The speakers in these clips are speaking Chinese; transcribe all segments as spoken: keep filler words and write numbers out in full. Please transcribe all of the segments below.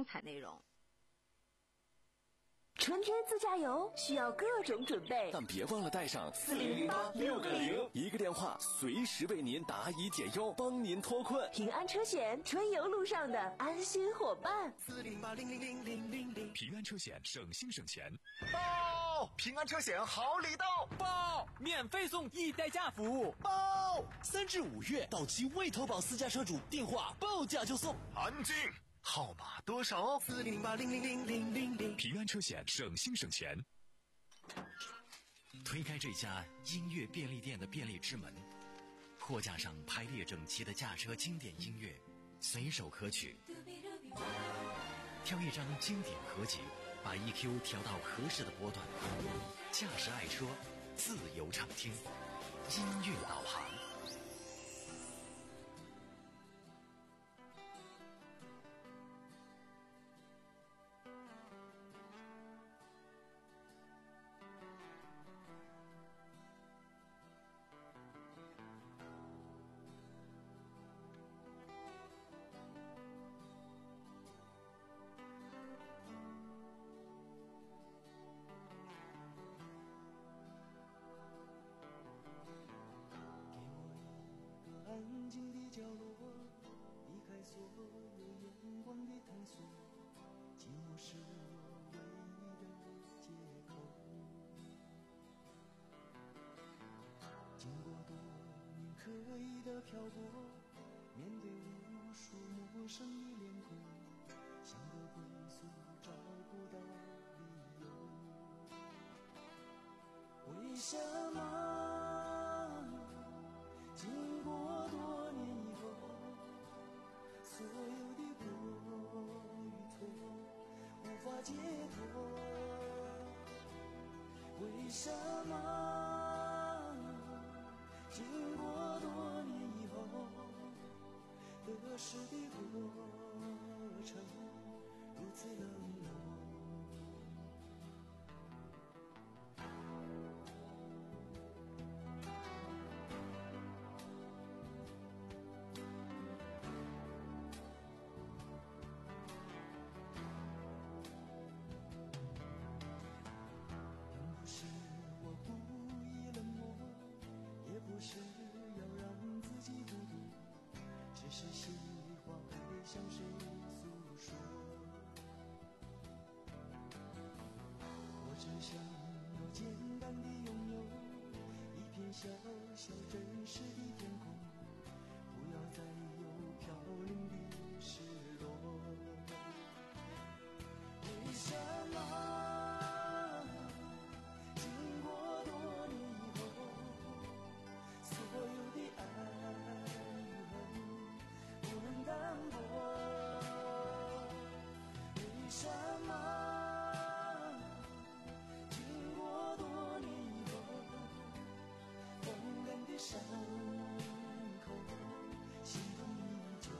精彩内容。 春天自驾游需要各种准备， 但别忘了带上四零零八六个零， 一个电话随时为您答疑解忧，帮您脱困。 平安车险，春游路上的安心伙伴。 四零八零零零零零零， 平安车险，省心省钱。 报！平安车险好礼到！ 报！免费送一代驾服务！ 报！ 三至五月到期未投保私家车主电话报价就送。 安静。号码多少？四零八零零零零零零。 平安车险，省心省钱。 推开这家音乐便利店的便利之门，货架上排列整齐的驾车经典音乐，随手可取。挑一张经典合集，把 E Q 调到合适的波段，驾驶爱车，自由畅听，音乐导航。 安静的角落，离开所有眼光的探索，寂寞是我唯一的借口。经过多年刻意的漂泊，面对无数陌生的脸孔，想得归宿找不到理由。为什么经过多年以后，所有的过与错无法解脱？为什么经过多年以后，得失的过程如此冷漠？不是要让自己孤独，只是喜欢向谁诉说。我只想要简单的拥有一片小小真实的天空，不要再有飘零的失落。为什么经过多年以后，所有的爱与恨不能淡薄？为什么经过多年以后，风干的伤口心痛依旧？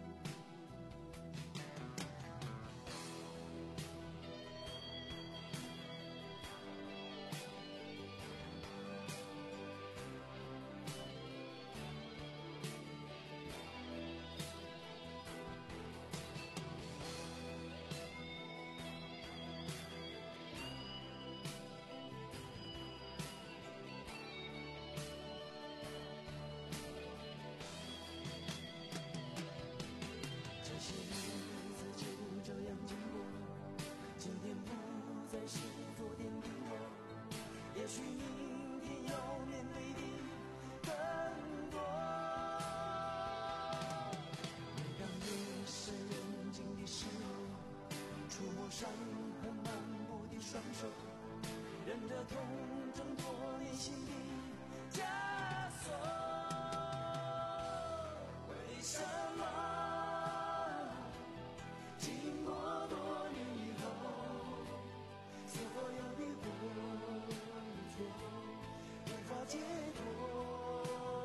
再是昨天的我，也许明天要面对的更多。每当夜深人静的时候，触摸伤痕漫步的双手，忍着痛挣脱内心的枷锁。为什么经过多年以后，所有的过错无法解脱？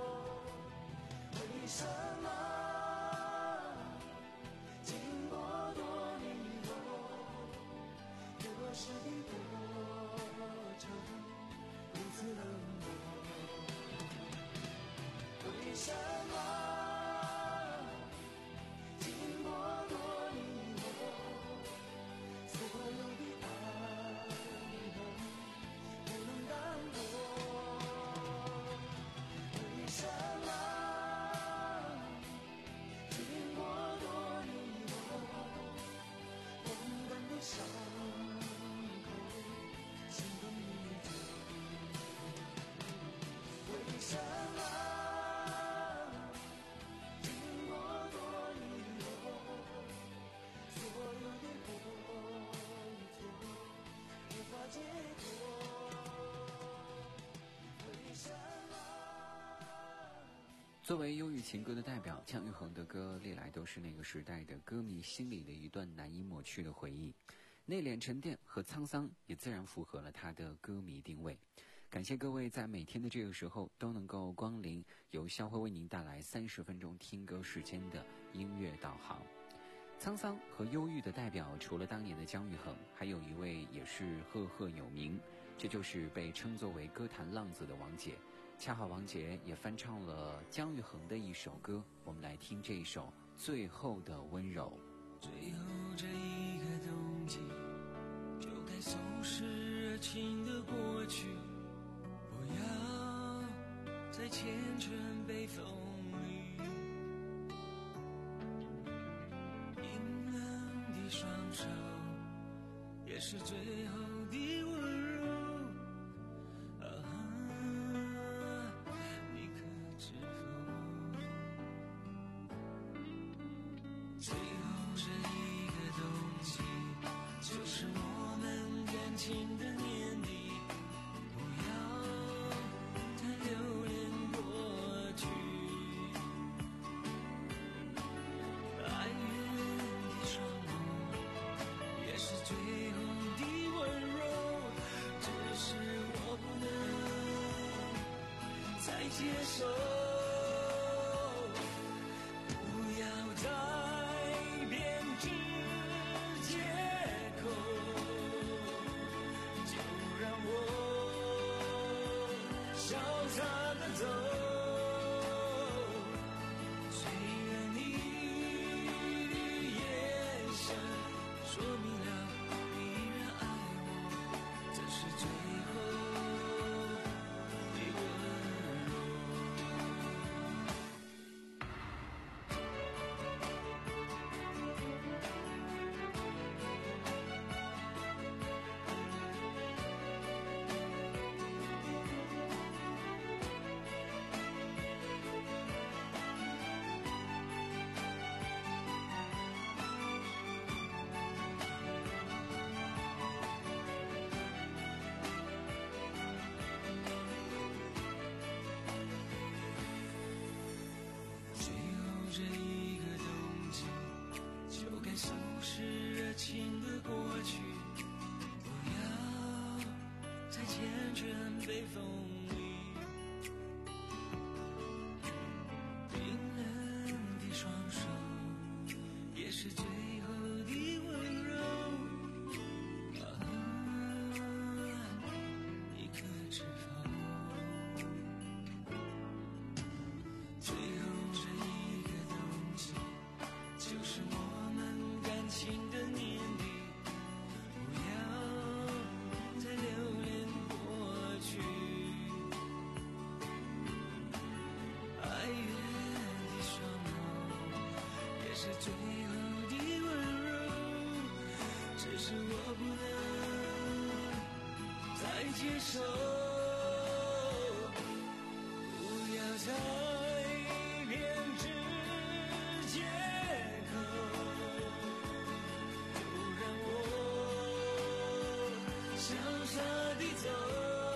为什么经过多年以后，得失的过程如此冷漠？为什么作为忧郁情歌的代表，姜育恒的歌历来都是那个时代的歌迷心里的一段难以抹去的回忆，内敛沉淀和沧桑也自然符合了他的歌迷定位。感谢各位在每天的这个时候都能够光临由肖辉为您带来三十分钟听歌时间的音乐导航。沧桑和忧郁的代表，除了当年的姜育恒，还有一位也是赫赫有名，这就是被称作为歌坛浪子的王杰。恰好王杰也翻唱了姜育恒的一首歌，我们来听这一首《最后的温柔》。 最后这一个冬季，就该收拾热情的过去，不要再缱绻北风里。冰冷的双手，也是最后的温柔。啊，你可知否？最后这一个冬季，就是我们感情的年底。不要再留恋过去，哀怨的双眸，也是最后的温柔。只是我不能再接受，不要再编织借口，就让我潇洒的走。虽然你的眼神说明了依然爱我，这是最后的温柔。最后这一个冬季，就该收拾热情的过去，不要再缱绻北风里。冰冷的双手，也是最后的温柔。啊，你可知否？最后这一个冬季，就是我们感情的年底。不要再留恋过去，哀怨的双眸，也是最后的温柔。只是我不能再接受，不要再编织借口，就让我潇洒地走。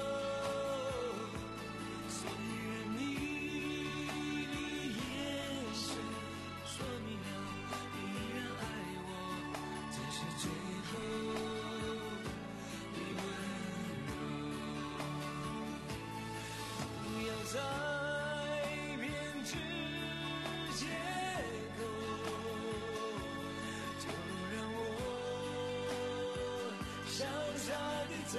虽然你的眼神说明了依然爱我，这是最后的温柔。不要再编织借口，就让我潇洒地走。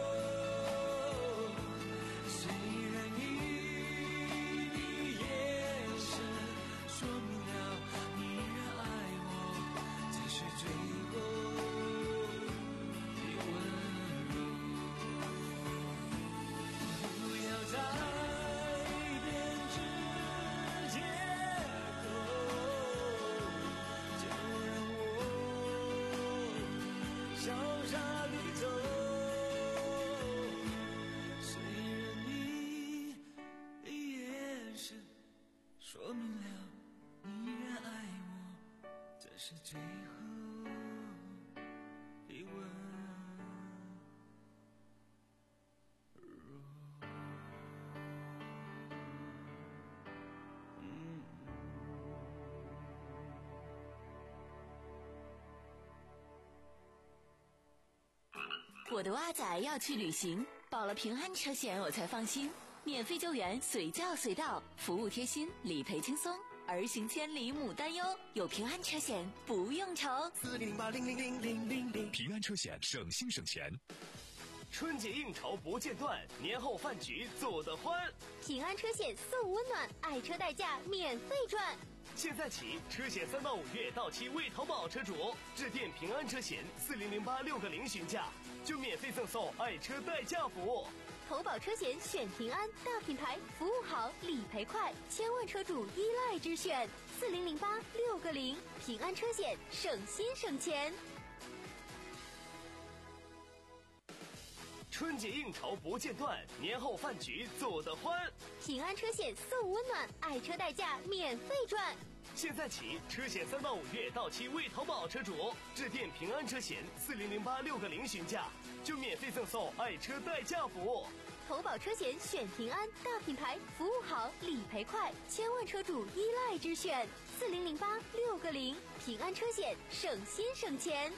虽然你的眼神说明了依然爱我，这是最后的温柔。不要再编织借口，就让我潇洒地走。虽然你的眼神说明了你依然爱我，这是最后的温柔。 我的蛙仔要去旅行，保了平安车险我才放心，免费救援随叫随到，服务贴心，理赔轻松，儿行千里母担忧，有平安车险不用愁。 四零零八零零零零零零， 平安车险省心省钱。 春节应酬不间断，年后饭局做得欢。 平安车险送温暖，爱车代驾免费赚。 现在起，车险三到五月到期未投保车主，致电平安车险四零零八六个零询价，就免费赠送爱车代驾服务。 投保车险选平安，大品牌，服务好，理赔快，千万车主依赖之选。四零零八六个零，平安车险，省心省钱。 春节应酬不间断，年后饭局做得欢。 平安车险送温暖，爱车代驾免费赚。 现在起，车险三到五月到期未投保车主，致电平安车险四零零八六个零询价，就免费赠送爱车代驾服务。 投保车险选平安，大品牌，服务好，理赔快，千万车主依赖之选。四零零八六个零，平安车险，省心省钱。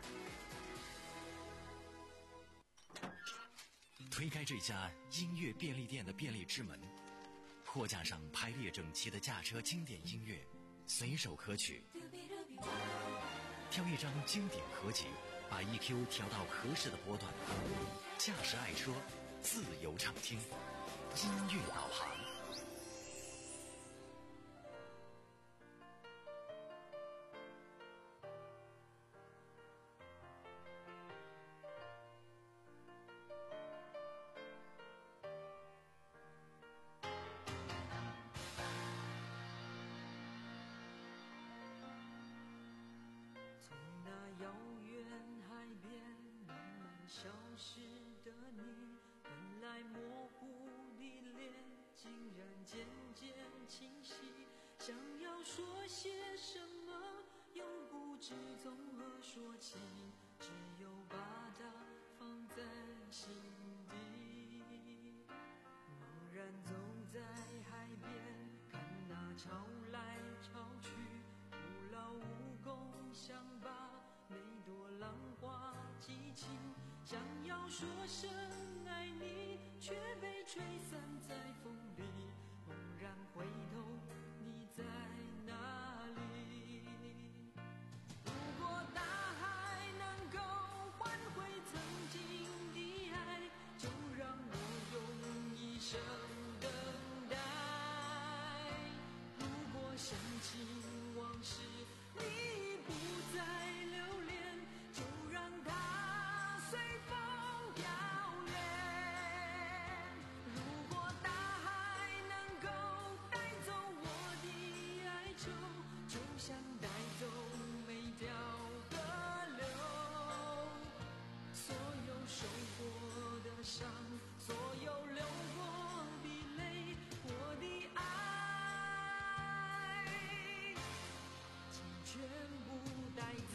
推开这家音乐便利店的便利之门，货架上排列整齐的驾车经典音乐，随手可取。挑一张经典合集，把 E Q 调到合适的波段，驾驶爱车，自由畅听，音乐导航。 消失的你，本来模糊的脸，竟然渐渐清晰。想要说些什么，又不知从何说起，只有把它放在心底。茫然走在海边，看那潮来潮去，徒劳无功，想把每朵浪花记清。想要说声爱你，却被吹散在风里。猛然回头，你在哪里？如果大海能够换回曾经的爱，就让我用一生等待。如果深情往事你不再留恋，就让它随风飘远。如果大海能够带走我的哀愁，就像带走每条河流。所有受过的伤，所有流过的泪，我的爱，请全部带走。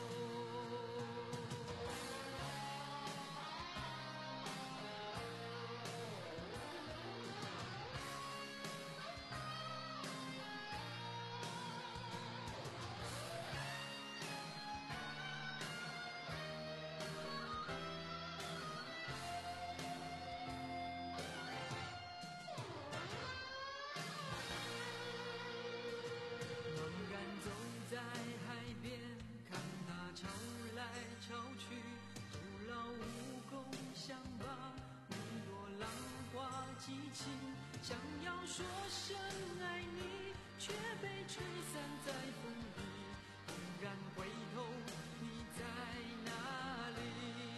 茫然走在海边，看那潮来潮去，徒劳无功，想把每朵浪花记清。想要说声爱你，却被吹散在风里。猛然回头，你在哪里？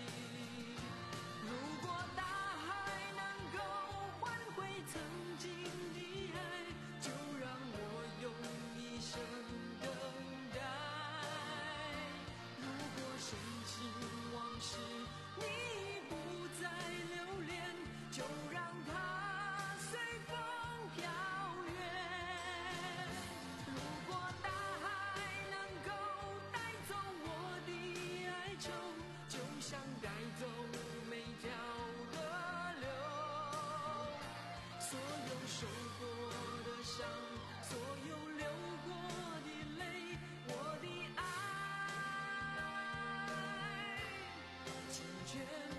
如果大海能够换回曾经的爱，就让我用一生等待。如果深情往事你不再留恋，就让它随风飘远。如果大海能够带走我的哀愁，就像带走每条河流。所有受过的伤，所有流过的泪，我的爱，请全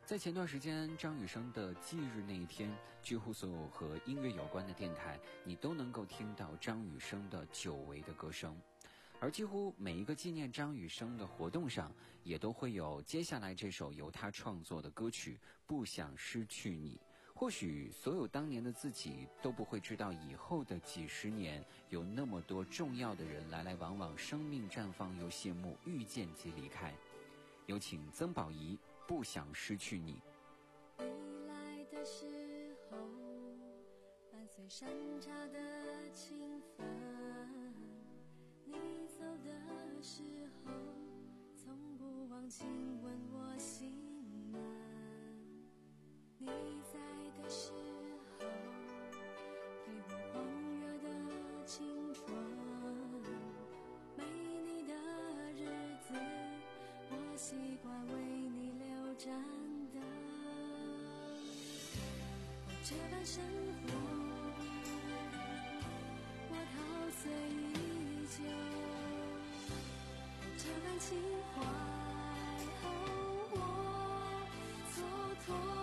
在前段时间张雨生的忌日那一天，几乎所有和音乐有关的电台，你都能够听到张雨生的久违的歌声。而几乎每一个纪念张雨生的活动上，也都会有接下来这首由他创作的歌曲《不想失去你》。或许所有当年的自己都不会知道，以后的几十年有那么多重要的人来来往往，生命绽放又谢幕，遇见即离开。有请曾宝仪，《不想失去你》。 你来的时候，伴随山茶的清风，你走的时候，从不忘亲吻我心门。你在的时候，陪我狂热的青春，没你的日子，我习惯为你留盏灯。我这般生活，我陶醉已久，我这般情怀，哦，我蹉跎。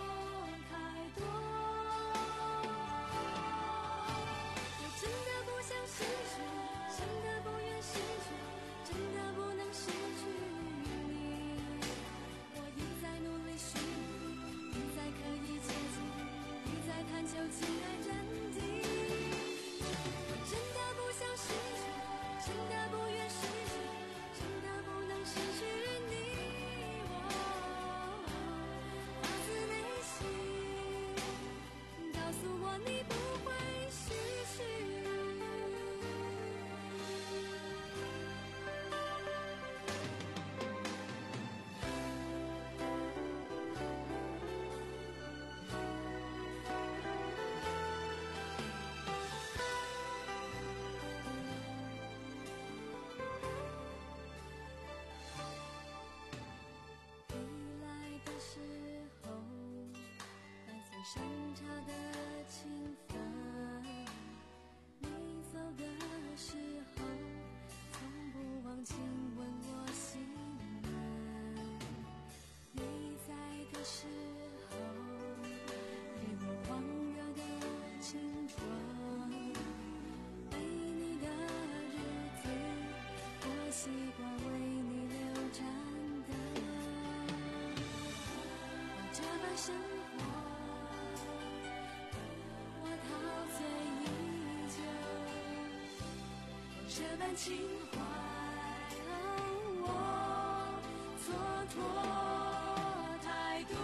山茶的清风，你走的时候，从不忘亲吻我心门。你在的时候，陪我狂热的青春，没你的日子，我习惯为你留盏灯。我这般生活，这般情怀，哦，我蹉跎太多。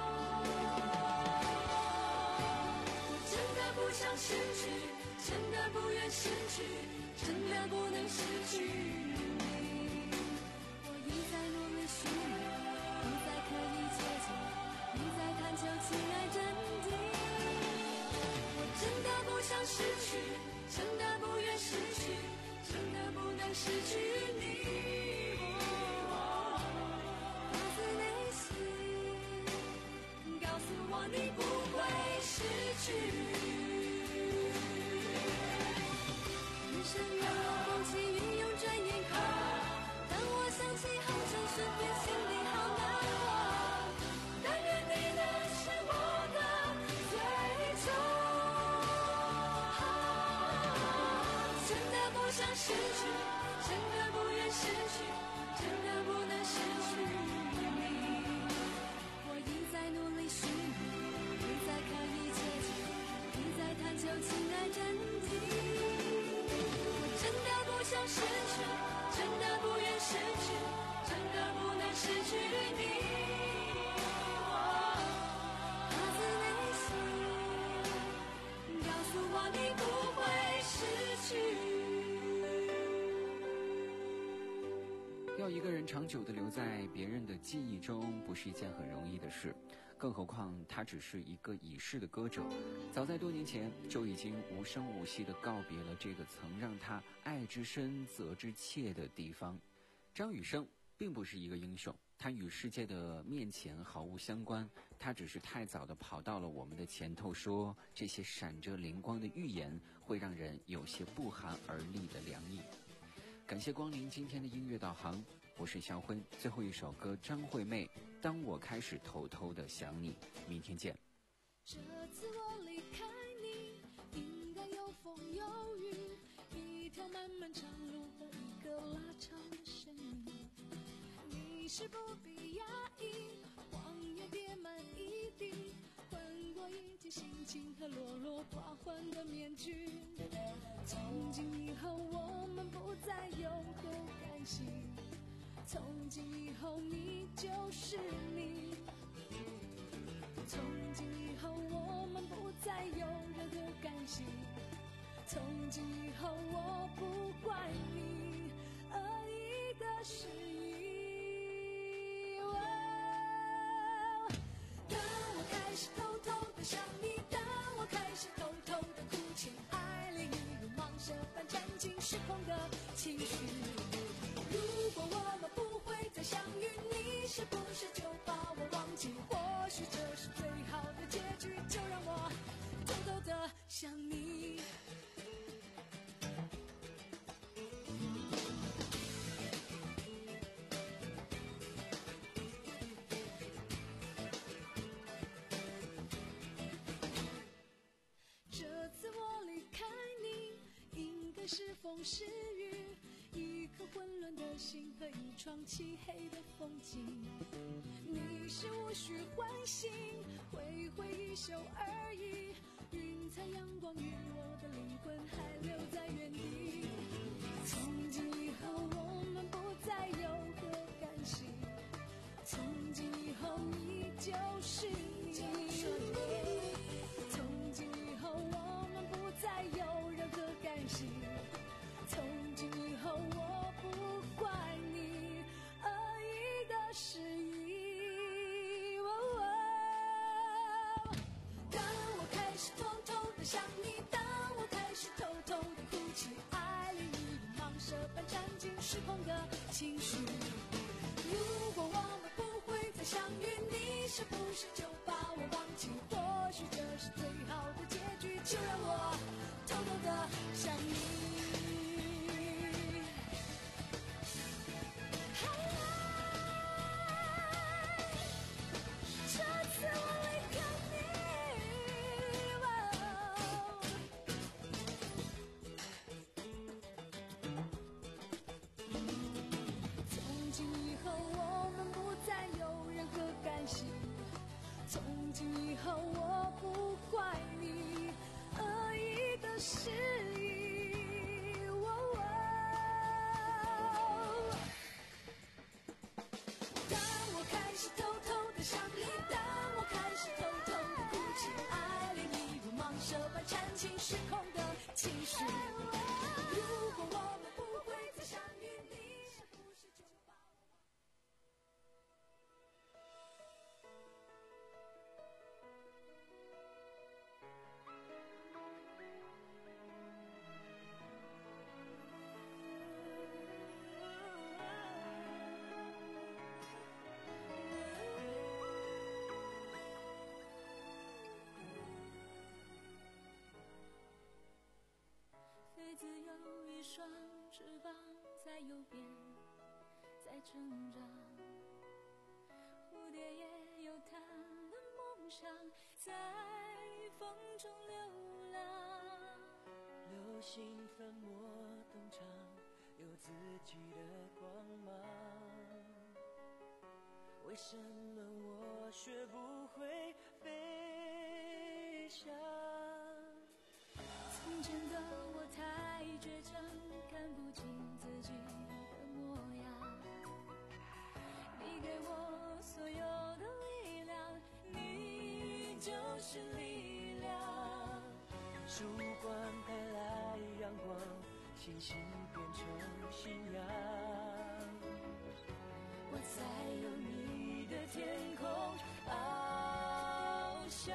我真的不想失去，真的不愿失去，真的不能失去你。我一再努力寻觅，一再刻意接近，一再探求情爱真谛。我真的不想失去，真的不愿失去，真的不能失去你，发自内心告诉我你不会失去。人生有风起云涌转眼空，当我想起后尘瞬间心里好难过，但愿你的是我的最终。真的不想失去，真的不愿失去，真的不能失去你。我一再努力寻觅，一再刻意接近，一再探求情爱真谛。我真的不想失去，真的不愿失去，真的不能失去你。发自内心告诉我你不会失去。 要一个人长久地留在别人的记忆中，不是一件很容易的事，更何况他只是一个已逝的歌者，早在多年前就已经无声无息地告别了这个曾让他爱之深责之切的地方。张雨生并不是一个英雄，他与世界的面前毫无相关，他只是太早地跑到了我们的前头，说这些闪着灵光的预言会让人有些不寒而栗的凉意。感谢光临今天的音乐导航， 我是肖辉。最后一首歌，张惠妹，当我开始偷偷的想你。明天见。 这次我离开你，应该有风有雨，一条漫漫长路和一个拉长的身影。你是不必压抑，谎言叠满一地，混过一起心情和落落寡欢的面具。从今以后我们不再有何干系，从今以后你就是你，从今以后我们不再有任何干系，从今以后我不怪你恶意的示意、哦、当我开始偷偷的想你，当我开始偷偷的哭泣，爱恋你如蟒蛇般占尽时空的情绪。如果我们不会再相遇，你是不是就把我忘记？或许这是最好的结局，就让我偷偷的想你。这次我离开你，应该是风是雨，一颗混乱的心和一窗漆黑的风景。你是无需唤醒，挥挥衣袖而已，云彩阳光与我的灵魂还留在原地。从今以后我们不再有何干系，从今以后你就是你，从今以后我们不再有任何干系，从今以后我不怪你恶意的示意、哦哦、当我开始偷偷的想你，当我开始偷偷的哭泣，爱恋你如蟒蛇般占尽时空的情绪。如果我们不会再相遇，你是不是就把我忘记？或许这是最好的结局，就让我偷偷的想你。这次我离开你、哦、从今以后我们不再有任何干系，从今以后我不怪你恶意的示意、哦哦、当我开始偷偷的想你，当我开始偷偷的哭泣，爱恋你如蟒蛇般占尽时空的情绪。如果我们不会再相遇，你是不是就把我飞自有一双翅膀在右边，在成长，蝴蝶也有它的梦想，在风中流浪。 流星粉墨登场，有自己的光芒。为什么我学不会飞翔？ 从前的我太倔强，看不清自己的模样。你给我所有的力量，你就是力量。 曙光带来阳光，星星变成信仰。 我在有你的天空翱翔。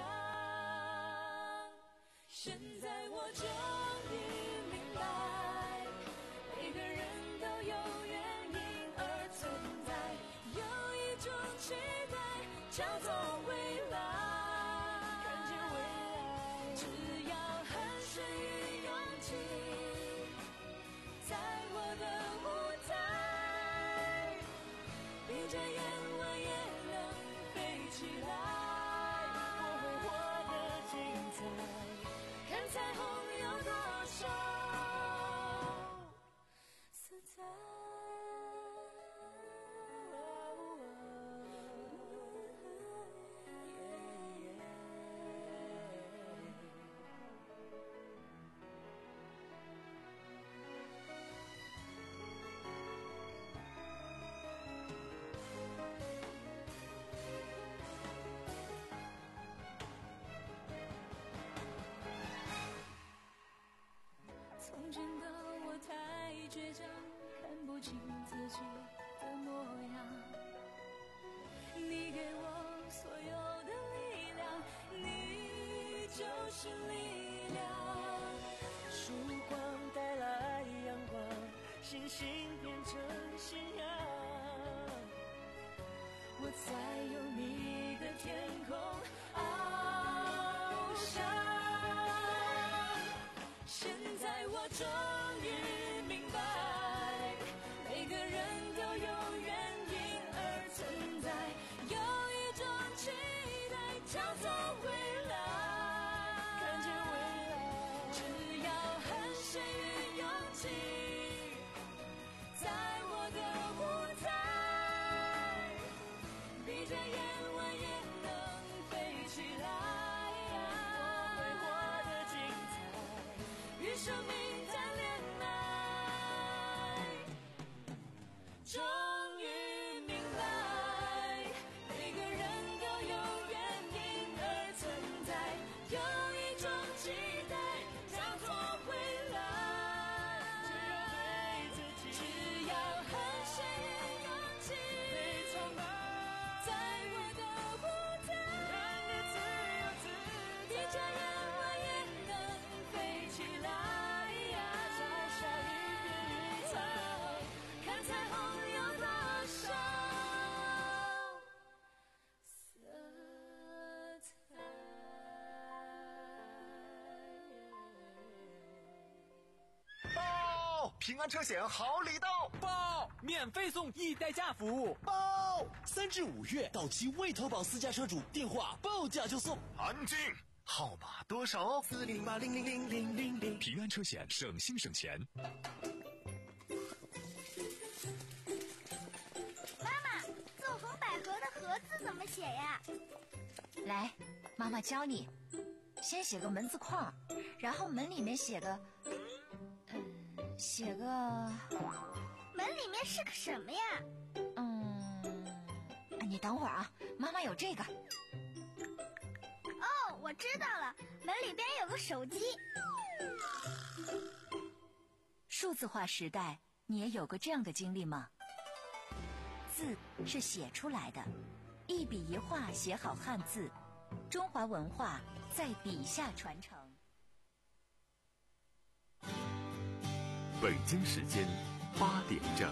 现在我终于明白，每个人都有原因而存在，有一种期待叫做未来。 看见未来， 只要汗水与勇气，在我的舞台就是力量。曙光带来阳光，星星变成信仰，我在有你的天空翱翔。现在我终于明白，每个人都有原因而存在，有一种期待叫做未来。看见未来，只要汗水与勇气，在我的舞台，闭着眼我也能飞起来。我会活得精彩，与生命谈恋爱。终于明白，每个人都有原因而存在，有一种期待叫做未来。只要汗水与勇气，在我的舞台，闭着眼我也能飞起来。在下一片云彩，看彩虹有多少色彩。 报！平安车险好礼到！ 报！免费送易代驾服务。 报！三至五月到期未投保私家车主电话报价就送。 安静！号码多少？ 四零八零零零零零零。 平安车险省心省钱。 妈妈，纵横捭阖的阖字怎么写呀？ 来，妈妈教你，先写个门字框，然后门里面写个，嗯，写个， 门里面是个什么呀？ 嗯，你等会儿啊，妈妈有这个。 哦，我知道了，门里边有个手机。 数字化时代，你也有过这样的经历吗？字是写出来的，一笔一画写好汉字，中华文化在笔下传承。 北京时间八点整。